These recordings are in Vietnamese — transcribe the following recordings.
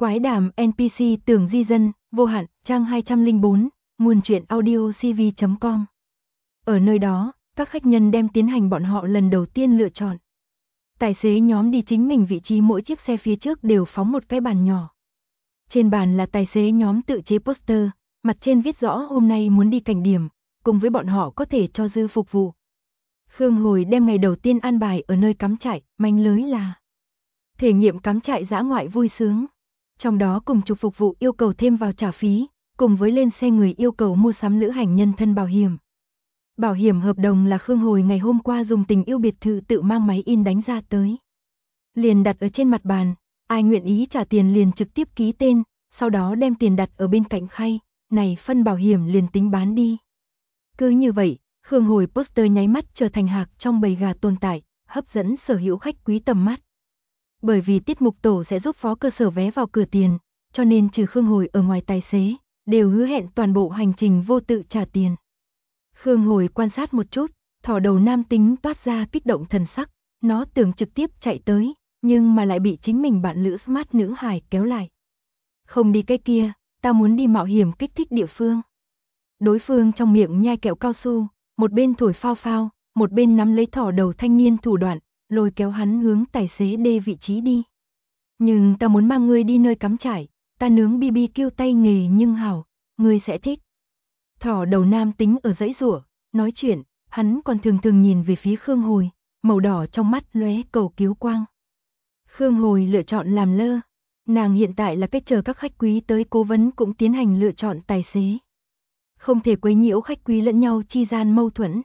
Quái đàm NPC tưởng di dân, vô hạn, trang 204, nguồn truyện audio cv.com. Ở nơi đó, các khách nhân đem tiến hành bọn họ lần đầu tiên lựa chọn. Tài xế nhóm đi chính mình vị trí, mỗi chiếc xe phía trước đều phóng một cái bàn nhỏ. Trên bàn là tài xế nhóm tự chế poster, mặt trên viết rõ hôm nay muốn đi cảnh điểm, cùng với bọn họ có thể cho dư phục vụ. Khương Hồi đem ngày đầu tiên an bài ở nơi cắm trại, manh lưới là thể nghiệm cắm trại dã ngoại vui sướng. Trong đó cùng chục phục vụ yêu cầu thêm vào trả phí, cùng với lên xe người yêu cầu mua sắm lữ hành nhân thân bảo hiểm. Bảo hiểm hợp đồng là Khương Hồi ngày hôm qua dùng tình yêu biệt thự tự mang máy in đánh ra tới. Liền đặt ở trên mặt bàn, ai nguyện ý trả tiền liền trực tiếp ký tên, sau đó đem tiền đặt ở bên cạnh khay, này phân bảo hiểm liền tính bán đi. Cứ như vậy, Khương Hồi poster nháy mắt trở thành hạc trong bầy gà tồn tại, hấp dẫn sở hữu khách quý tầm mắt. Bởi vì tiết mục tổ sẽ giúp phó cơ sở vé vào cửa tiền, cho nên trừ Khương Hồi ở ngoài, tài xế đều hứa hẹn toàn bộ hành trình vô tự trả tiền. Khương Hồi quan sát một chút, thỏ đầu nam tính toát ra kích động thần sắc, nó tưởng trực tiếp chạy tới, nhưng mà lại bị chính mình bạn lữ smart nữ hài kéo lại. Không đi cái kia, ta muốn đi mạo hiểm kích thích địa phương. Đối phương trong miệng nhai kẹo cao su, một bên thổi phao phao, một bên nắm lấy thỏ đầu thanh niên thủ đoạn, lôi kéo hắn hướng tài xế D vị trí đi. Nhưng ta muốn mang ngươi đi nơi cắm trại, ta nướng BBQ tay nghề nhưng hảo, ngươi sẽ thích. Thỏ đầu nam tính ở dãy giụa, nói chuyện, hắn còn thường thường nhìn về phía Khương Hồi, màu đỏ trong mắt lóe cầu cứu quang. Khương Hồi lựa chọn làm lơ, nàng hiện tại là cách chờ các khách quý tới cố vấn cũng tiến hành lựa chọn tài xế. Không thể quấy nhiễu khách quý lẫn nhau chi gian mâu thuẫn.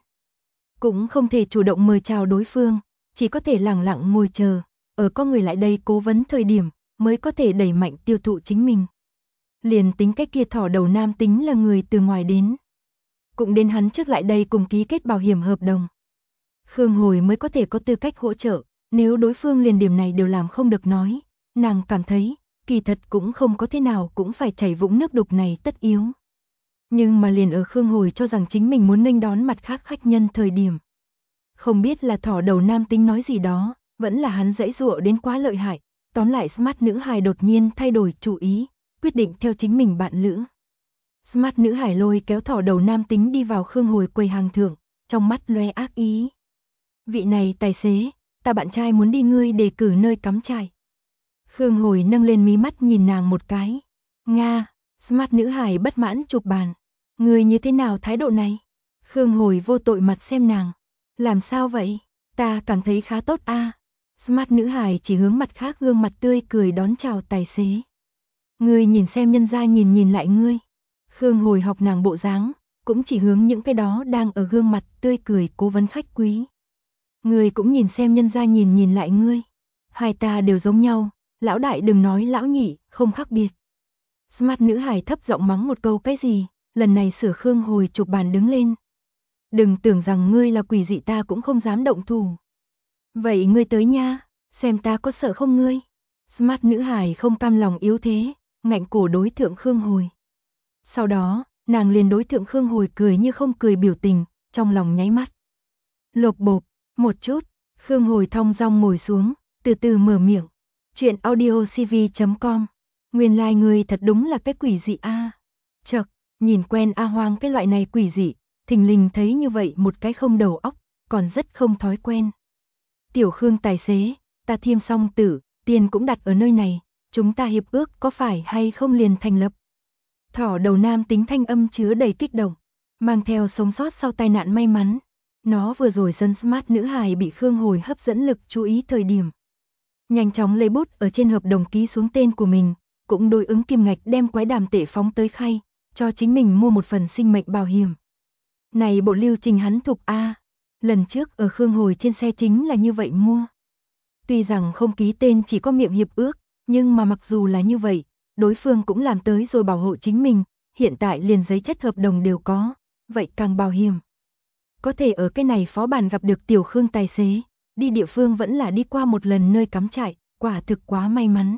Cũng không thể chủ động mời chào đối phương, chỉ có thể lẳng lặng ngồi chờ, ở có người lại đây cố vấn thời điểm, mới có thể đẩy mạnh tiêu thụ chính mình. Liền tính cái kia thỏ đầu nam tính là người từ ngoài đến. Cũng đến hắn trước lại đây cùng ký kết bảo hiểm hợp đồng. Khương Hồi mới có thể có tư cách hỗ trợ, nếu đối phương liền điểm này đều làm không được nói, nàng cảm thấy, kỳ thật cũng không có thế nào cũng phải chảy vũng nước đục này tất yếu. Nhưng mà liền ở Khương Hồi cho rằng chính mình muốn nghênh đón mặt khác khách nhân thời điểm. Không biết là thỏ đầu nam tính nói gì đó, vẫn là hắn giãy giụa đến quá lợi hại, tóm lại smart nữ hài đột nhiên thay đổi chủ ý, quyết định theo chính mình bạn lữ. Smart nữ hài lôi kéo thỏ đầu nam tính đi vào Khương Hồi quầy hàng thượng, trong mắt lóe ác ý. Vị này tài xế, ta bạn trai muốn đi ngươi đề cử nơi cắm trại. Khương Hồi nâng lên mí mắt nhìn nàng một cái. Nga, smart nữ hài bất mãn chụp bàn. Ngươi như thế nào thái độ này? Khương Hồi vô tội mặt xem nàng. Làm sao vậy? Ta cảm thấy khá tốt a. Smart nữ hài chỉ hướng mặt khác gương mặt tươi cười đón chào tài xế. Ngươi nhìn xem nhân gia nhìn lại ngươi. Khương Hồi học nàng bộ dáng, cũng chỉ hướng những cái đó đang ở gương mặt tươi cười cố vấn khách quý. Ngươi cũng nhìn xem nhân gia nhìn lại ngươi. Hai ta đều giống nhau, lão đại đừng nói lão nhị, không khác biệt. Smart nữ hài thấp giọng mắng một câu cái gì, lần này sửa Khương Hồi chụp bàn đứng lên. Đừng tưởng rằng ngươi là quỷ dị ta cũng không dám động thủ. Vậy ngươi tới nha, xem ta có sợ không ngươi. Smart nữ hài không cam lòng yếu thế, ngạnh cổ đối thượng Khương Hồi. Sau đó, nàng liền đối thượng Khương Hồi cười như không cười biểu tình, trong lòng nháy mắt. Lộp bộp, một chút, Khương Hồi thong dong ngồi xuống, từ từ mở miệng. Chuyện audio cv.com. Nguyên lai ngươi thật đúng là cái quỷ dị a. Chậc, nhìn quen a Hoang cái loại này quỷ dị, thình lình thấy như vậy một cái không đầu óc, còn rất không thói quen. Tiểu Khương tài xế, ta Thiêm Song Tử, tiền cũng đặt ở nơi này, chúng ta hiệp ước có phải hay không liền thành lập. Thỏ đầu nam tính thanh âm chứa đầy kích động, mang theo sống sót sau tai nạn may mắn. Nó vừa rồi dân smart nữ hài bị Khương Hồi hấp dẫn lực chú ý thời điểm. Nhanh chóng lấy bút ở trên hợp đồng ký xuống tên của mình, cũng đối ứng kim ngạch đem quái đàm tệ phóng tới khay, cho chính mình mua một phần sinh mệnh bảo hiểm. Này bộ lưu trình hắn thuộc A, lần trước ở Khương Hồi trên xe chính là như vậy mua. Tuy rằng không ký tên chỉ có miệng hiệp ước, nhưng mà mặc dù là như vậy, đối phương cũng làm tới rồi bảo hộ chính mình, hiện tại liền giấy chất hợp đồng đều có, vậy càng bảo hiểm. Có thể ở cái này phó bản gặp được Tiểu Khương tài xế, đi địa phương vẫn là đi qua một lần nơi cắm trại, quả thực quá may mắn.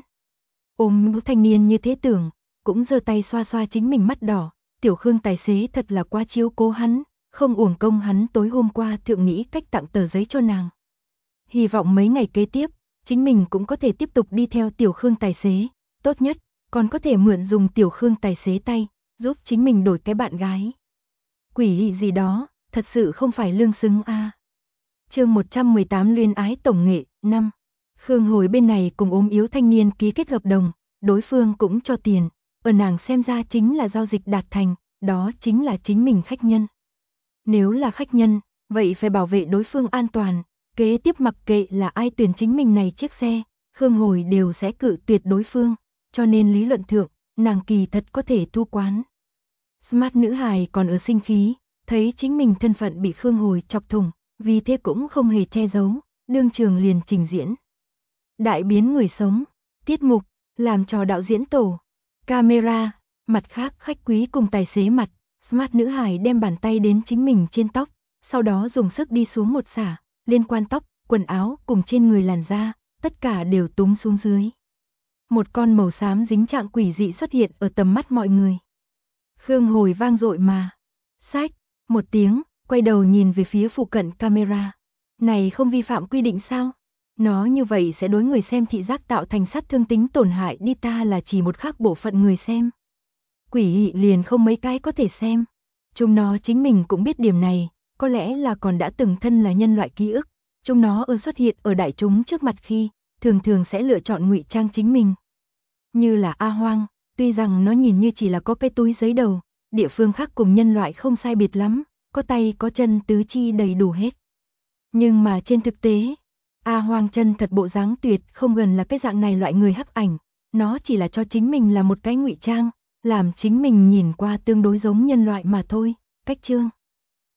Ôm thanh niên như thế tưởng, cũng giơ tay xoa xoa chính mình mắt đỏ, Tiểu Khương tài xế thật là quá chiếu cố hắn, không uổng công hắn tối hôm qua thượng nghĩ cách tặng tờ giấy cho nàng. Hy vọng mấy ngày kế tiếp, chính mình cũng có thể tiếp tục đi theo Tiểu Khương tài xế, tốt nhất còn có thể mượn dùng Tiểu Khương tài xế tay, giúp chính mình đổi cái bạn gái. Quỷ dị gì đó, thật sự không phải lương xứng a. Chương 118 Luyến ái tổng nghệ 5. Khương Hồi bên này cùng ốm yếu thanh niên ký kết hợp đồng, đối phương cũng cho tiền, ở nàng xem ra chính là giao dịch đạt thành, đó chính là chính mình khách nhân. Nếu là khách nhân, vậy phải bảo vệ đối phương an toàn, kế tiếp mặc kệ là ai tuyển chính mình này chiếc xe, Khương Hồi đều sẽ cự tuyệt đối phương, cho nên lý luận thượng, nàng kỳ thật có thể thu quán. Smart nữ hài còn ở sinh khí, thấy chính mình thân phận bị Khương Hồi chọc thủng, vì thế cũng không hề che giấu, đương trường liền trình diễn. Đại biến người sống, tiết mục, làm trò đạo diễn tổ, camera, mặt khác khách quý cùng tài xế mặt, Smart nữ hài đem bàn tay đến chính mình trên tóc, sau đó dùng sức đi xuống một xả, liên quan tóc, quần áo cùng trên người làn da, tất cả đều túm xuống dưới. Một con màu xám dính trạng quỷ dị xuất hiện ở tầm mắt mọi người. Khương Hồi vang dội mà. Xách, một tiếng, quay đầu nhìn về phía phụ cận camera. Này không vi phạm quy định sao? Nó như vậy sẽ đối người xem thị giác tạo thành sát thương tính tổn hại đi, ta là chỉ một khác bộ phận người xem. Quỷ dị liền không mấy cái có thể xem. Chúng nó chính mình cũng biết điểm này, có lẽ là còn đã từng thân là nhân loại ký ức. Chúng nó ở xuất hiện ở đại chúng trước mặt khi, thường thường sẽ lựa chọn ngụy trang chính mình. Như là A Hoang, tuy rằng nó nhìn như chỉ là có cái túi giấy đầu, địa phương khác cùng nhân loại không sai biệt lắm, có tay có chân tứ chi đầy đủ hết. Nhưng mà trên thực tế, A Hoang chân thật bộ dáng tuyệt không gần là cái dạng này loại người hắc ảnh, nó chỉ là cho chính mình là một cái ngụy trang, làm chính mình nhìn qua tương đối giống nhân loại mà thôi. Cách chương